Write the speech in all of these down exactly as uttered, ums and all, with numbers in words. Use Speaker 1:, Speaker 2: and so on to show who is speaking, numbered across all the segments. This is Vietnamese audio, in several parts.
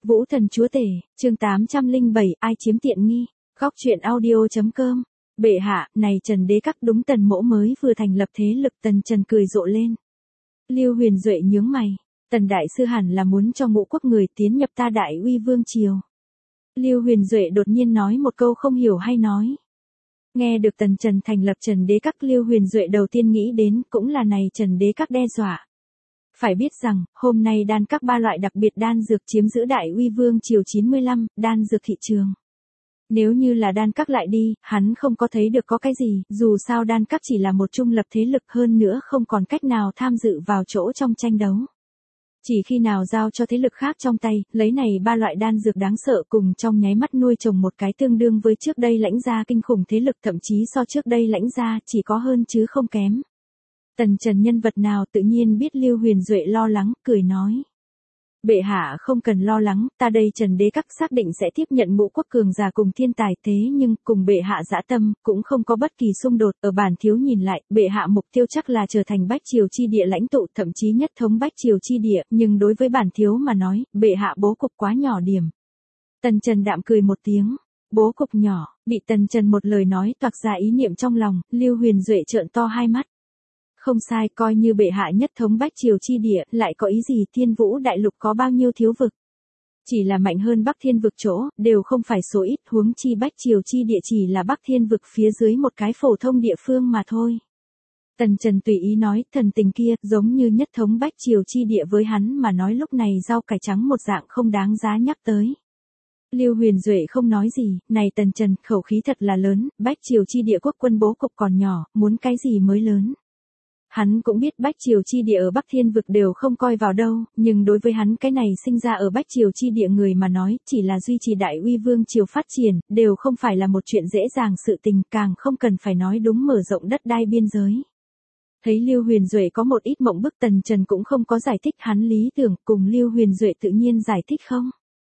Speaker 1: Vũ thần chúa tể, chương tám trăm lẻ bảy, ai chiếm tiện nghi, góc truyện audio.com. Bệ hạ, này Trần Đế Các đúng Tần Mỗ mới vừa thành lập thế lực. Tần Trần cười rộ lên. Lưu Huyền Duệ nhướng mày, Tần đại sư hẳn là muốn cho ngũ quốc người tiến nhập ta Đại Uy Vương triều. Lưu Huyền Duệ đột nhiên nói một câu không hiểu hay nói. Nghe được Tần Trần thành lập Trần Đế Các, Lưu Huyền Duệ đầu tiên nghĩ đến cũng là này Trần Đế Các đe dọa. Phải biết rằng, hôm nay đan các ba loại đặc biệt đan dược chiếm giữ Đại Uy Vương triều chín mươi lăm, đan dược thị trường. Nếu như là đan các lại đi, hắn không có thấy được có cái gì, dù sao đan các chỉ là một trung lập thế lực, hơn nữa không còn cách nào tham dự vào chỗ trong tranh đấu. Chỉ khi nào giao cho thế lực khác trong tay, lấy này ba loại đan dược đáng sợ cùng trong nháy mắt nuôi trồng một cái tương đương với trước đây lãnh gia kinh khủng thế lực, thậm chí so trước đây lãnh gia chỉ có hơn chứ không kém. Tần Trần nhân vật nào tự nhiên biết Lưu Huyền Duệ lo lắng, cười nói. Bệ hạ không cần lo lắng, ta đây Trần Đế Các xác định sẽ tiếp nhận ngũ quốc cường giả cùng thiên tài, thế nhưng cùng bệ hạ dã tâm, cũng không có bất kỳ xung đột. Ở bản thiếu nhìn lại, bệ hạ mục tiêu chắc là trở thành Bách Triều chi địa lãnh tụ, thậm chí nhất thống Bách Triều chi địa, nhưng đối với bản thiếu mà nói, bệ hạ bố cục quá nhỏ điểm. Tần Trần đạm cười một tiếng, bố cục nhỏ, bị Tần Trần một lời nói toạc ra ý niệm trong lòng, Lưu Huyền Duệ trợn to hai mắt. Không sai, coi như bệ hạ nhất thống Bách Triều chi địa, lại có ý gì? Thiên Vũ đại lục có bao nhiêu thiếu vực? Chỉ là mạnh hơn Bắc Thiên vực chỗ, đều không phải số ít, huống chi Bách Triều chi địa chỉ là Bắc Thiên vực phía dưới một cái phổ thông địa phương mà thôi. Tần Trần tùy ý nói, thần tình kia, giống như nhất thống Bách Triều chi địa với hắn mà nói lúc này rau cải trắng một dạng không đáng giá nhắc tới. Lưu Huyền Duệ không nói gì, này Tần Trần, khẩu khí thật là lớn, Bách Triều chi địa quốc quân bố cục còn nhỏ, muốn cái gì mới lớn. Hắn cũng biết Bách Triều chi địa ở Bắc Thiên vực đều không coi vào đâu, nhưng đối với hắn cái này sinh ra ở Bách Triều chi địa người mà nói, chỉ là duy trì Đại Uy Vương triều phát triển, đều không phải là một chuyện dễ dàng sự tình, càng không cần phải nói đúng mở rộng đất đai biên giới. Thấy Lưu Huyền Duệ có một ít mộng bức, Tần Trần cũng không có giải thích hắn lý tưởng, cùng Lưu Huyền Duệ tự nhiên giải thích không.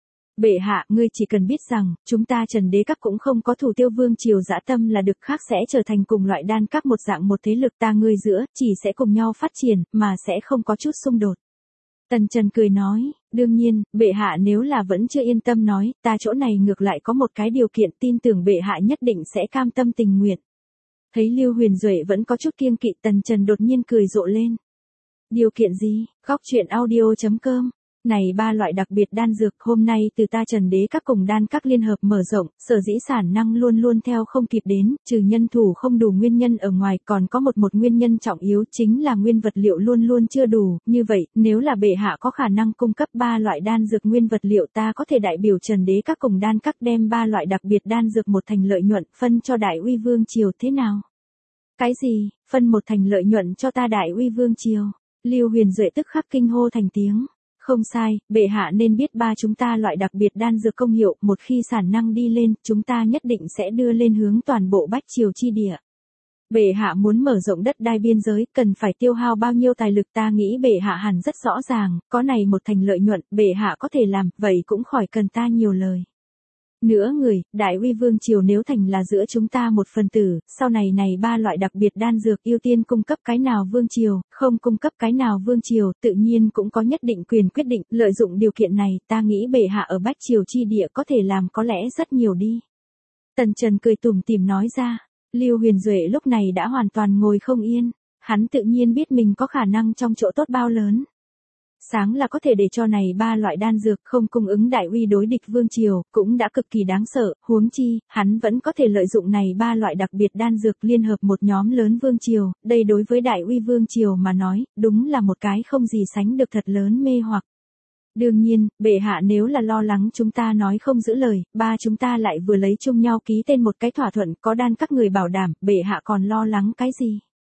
Speaker 1: Bệ hạ, ngươi chỉ cần biết rằng, chúng ta Trần Đế Các cũng không có thủ tiêu vương triều dã tâm là được, khác sẽ trở thành cùng loại đan các một dạng một thế lực, ta ngươi giữa, chỉ sẽ cùng nhau phát triển, mà sẽ không có chút xung đột. Tần Trần cười nói, đương nhiên, bệ hạ nếu là vẫn chưa yên tâm nói, ta chỗ này ngược lại có một cái điều kiện, tin tưởng bệ hạ nhất định sẽ cam tâm tình nguyện. Thấy Lưu Huyền Duệ vẫn có chút kiêng kỵ, Tần Trần đột nhiên cười rộ lên. Điều kiện gì? Góc truyện audio.com. Này ba loại đặc biệt đan dược, hôm nay từ ta Trần Đế Các cùng đan các liên hợp mở rộng, sở dĩ sản năng luôn luôn theo không kịp đến, trừ nhân thủ không đủ nguyên nhân ở ngoài, còn có một một nguyên nhân trọng yếu, chính là nguyên vật liệu luôn luôn chưa đủ. Như vậy, nếu là bệ hạ có khả năng cung cấp ba loại đan dược nguyên vật liệu, ta có thể đại biểu Trần Đế Các cùng đan các đem ba loại đặc biệt đan dược một thành lợi nhuận, phân cho Đại Uy Vương triều, thế nào? Cái gì? Phân một thành lợi nhuận cho ta Đại Uy Vương triều? Lưu Huyền Duệ tức khắc kinh hô thành tiếng. Không sai, bệ hạ nên biết ba chúng ta loại đặc biệt đan dược công hiệu, một khi sản năng đi lên, chúng ta nhất định sẽ đưa lên hướng toàn bộ Bách Triều chi địa. Bệ hạ muốn mở rộng đất đai biên giới, cần phải tiêu hao bao nhiêu tài lực, ta nghĩ bệ hạ hẳn rất rõ ràng, có này một thành lợi nhuận, bệ hạ có thể làm, vậy cũng khỏi cần ta nhiều lời. Nữa người, Đại Uy Vương triều nếu thành là giữa chúng ta một phần tử, sau này này ba loại đặc biệt đan dược ưu tiên cung cấp cái nào vương triều, không cung cấp cái nào vương triều, tự nhiên cũng có nhất định quyền quyết định, lợi dụng điều kiện này, ta nghĩ bệ hạ ở Bách Triều chi địa có thể làm có lẽ rất nhiều đi. Tần Trần cười tủm tỉm nói ra, Lưu Huyền Duệ lúc này đã hoàn toàn ngồi không yên, hắn tự nhiên biết mình có khả năng trong chỗ tốt bao lớn. Sáng là có thể để cho này ba loại đan dược không cung ứng Đại Uy đối địch vương triều, cũng đã cực kỳ đáng sợ, huống chi, hắn vẫn có thể lợi dụng này ba loại đặc biệt đan dược liên hợp một nhóm lớn vương triều, đây đối với Đại Uy Vương triều mà nói, đúng là một cái không gì sánh được thật lớn mê hoặc. Đương nhiên, bệ hạ nếu là lo lắng chúng ta nói không giữ lời, ba chúng ta lại vừa lấy chung nhau ký tên một cái thỏa thuận, có đan các người bảo đảm, bệ hạ còn lo lắng cái gì?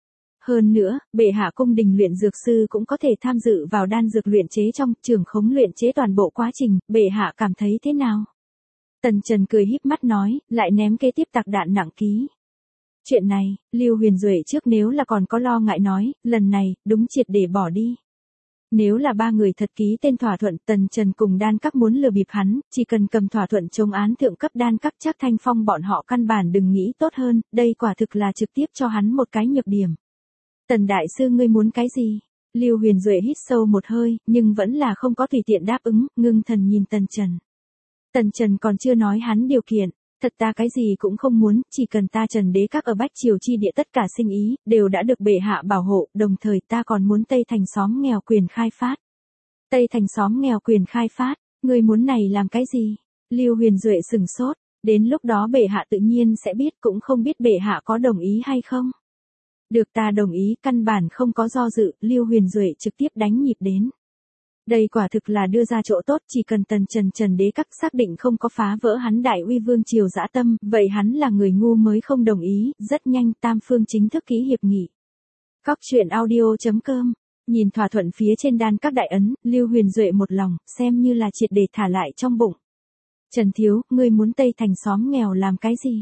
Speaker 1: Hơn nữa, bệ hạ cung đình luyện dược sư cũng có thể tham dự vào đan dược luyện chế trong, trưởng khống luyện chế toàn bộ quá trình, bệ hạ cảm thấy thế nào? Tần Trần cười híp mắt nói, lại ném kế tiếp tạc đạn nặng ký. Chuyện này, Lưu Huyền Duệ trước nếu là còn có lo ngại nói, lần này, đúng triệt để bỏ đi. Nếu là ba người thật ký tên thỏa thuận, Tần Trần cùng đan các muốn lừa bịp hắn, chỉ cần cầm thỏa thuận chống án thượng cấp đan các, chắc Thanh Phong bọn họ căn bản đừng nghĩ tốt hơn, đây quả thực là trực tiếp cho hắn một cái nhược điểm. Tần đại sư ngươi muốn cái gì? Lưu Huyền Duệ hít sâu một hơi, nhưng vẫn là không có tùy tiện đáp ứng, ngưng thần nhìn Tần Trần. Tần Trần còn chưa nói hắn điều kiện, thật ta cái gì cũng không muốn, chỉ cần ta Trần đế các ở Bách Triều chi địa tất cả sinh ý, đều đã được bệ hạ bảo hộ, đồng thời ta còn muốn Tây Thành xóm nghèo quyền khai phát. Tây Thành xóm nghèo quyền khai phát, người muốn này làm cái gì? Lưu Huyền Duệ sừng sốt, đến lúc đó bệ hạ tự nhiên sẽ biết, cũng không biết bệ hạ có đồng ý hay không. Được, ta đồng ý, căn bản không có do dự, Lưu Huyền Duệ trực tiếp đánh nhịp đến. Đây quả thực là đưa ra chỗ tốt, chỉ cần Tần Trần Trần đế các xác định không có phá vỡ hắn Đại Uy Vương triều dã tâm, vậy hắn là người ngu mới không đồng ý, rất nhanh tam phương chính thức ký hiệp nghị. Cóc truyện audio chấm com, nhìn thỏa thuận phía trên đan các đại ấn, Lưu Huyền Duệ một lòng, xem như là triệt để thả lại trong bụng. Trần thiếu, ngươi muốn Tây Thành xóm nghèo làm cái gì?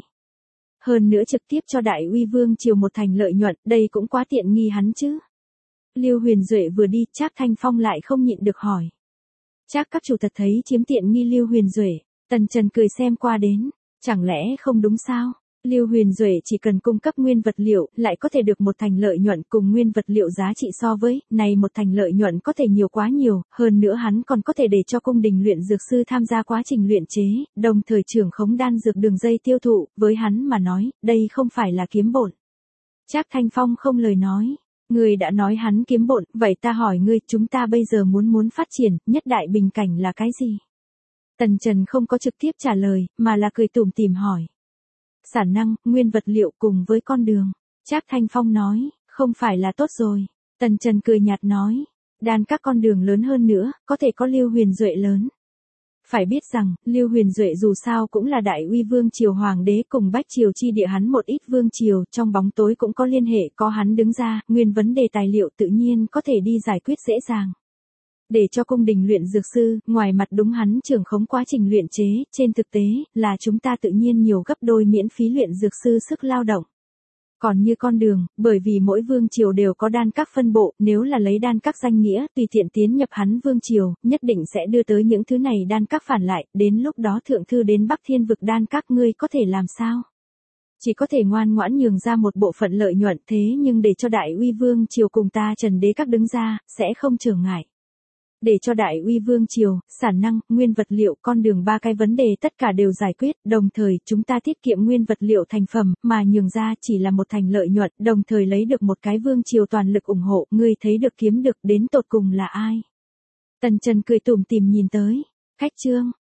Speaker 1: Hơn nữa trực tiếp cho Đại Uy Vương triều một thành lợi nhuận, đây cũng quá tiện nghi hắn chứ. Lưu Huyền Duệ vừa đi, Trác Thanh Phong lại không nhịn được hỏi. Trác các chủ thật thấy chiếm tiện nghi Lưu Huyền Duệ, Tần Trần cười xem qua đến, chẳng lẽ không đúng sao? Lưu Huyền Duệ chỉ cần cung cấp nguyên vật liệu, lại có thể được một thành lợi nhuận cùng nguyên vật liệu giá trị so với, này một thành lợi nhuận có thể nhiều quá nhiều, hơn nữa hắn còn có thể để cho cung đình luyện dược sư tham gia quá trình luyện chế, đồng thời trưởng khống đan dược đường dây tiêu thụ, với hắn mà nói, đây không phải là kiếm bộn. Trác Thanh Phong không lời nói. Ngươi đã nói hắn kiếm bộn, vậy ta hỏi ngươi, chúng ta bây giờ muốn muốn phát triển, nhất đại bình cảnh là cái gì? Tần Trần không có trực tiếp trả lời, mà là cười tủm tỉm hỏi. Sản năng, nguyên vật liệu cùng với con đường. Trác Thanh Phong nói, không phải là tốt rồi. Tần Trần cười nhạt nói, đan các con đường lớn hơn nữa, có thể có Lưu Huyền Duệ lớn. Phải biết rằng, Lưu Huyền Duệ dù sao cũng là Đại Uy Vương triều hoàng đế cùng Bách Triều chi địa hắn một ít vương triều, trong bóng tối cũng có liên hệ, có hắn đứng ra, nguyên vấn đề tài liệu tự nhiên có thể đi giải quyết dễ dàng. Để cho cung đình luyện dược sư, ngoài mặt đúng hắn trưởng khống quá trình luyện chế, trên thực tế, là chúng ta tự nhiên nhiều gấp đôi miễn phí luyện dược sư sức lao động. Còn như con đường, bởi vì mỗi vương triều đều có đan các phân bộ, nếu là lấy đan các danh nghĩa, tùy tiện tiến nhập hắn vương triều, nhất định sẽ đưa tới những thứ này đan các phản lại, đến lúc đó thượng thư đến Bắc Thiên vực đan các ngươi có thể làm sao? Chỉ có thể ngoan ngoãn nhường ra một bộ phận lợi nhuận, thế nhưng để cho Đại Uy Vương triều cùng ta Trần đế các đứng ra, sẽ không trở ngại. Để cho Đại Uy Vương triều, sản năng, nguyên vật liệu, con đường ba cái vấn đề tất cả đều giải quyết, đồng thời chúng ta tiết kiệm nguyên vật liệu thành phẩm, mà nhường ra chỉ là một thành lợi nhuận, đồng thời lấy được một cái vương triều toàn lực ủng hộ, ngươi thấy được kiếm được đến tột cùng là ai? Tần Trần cười tủm tỉm nhìn tới, khách trương,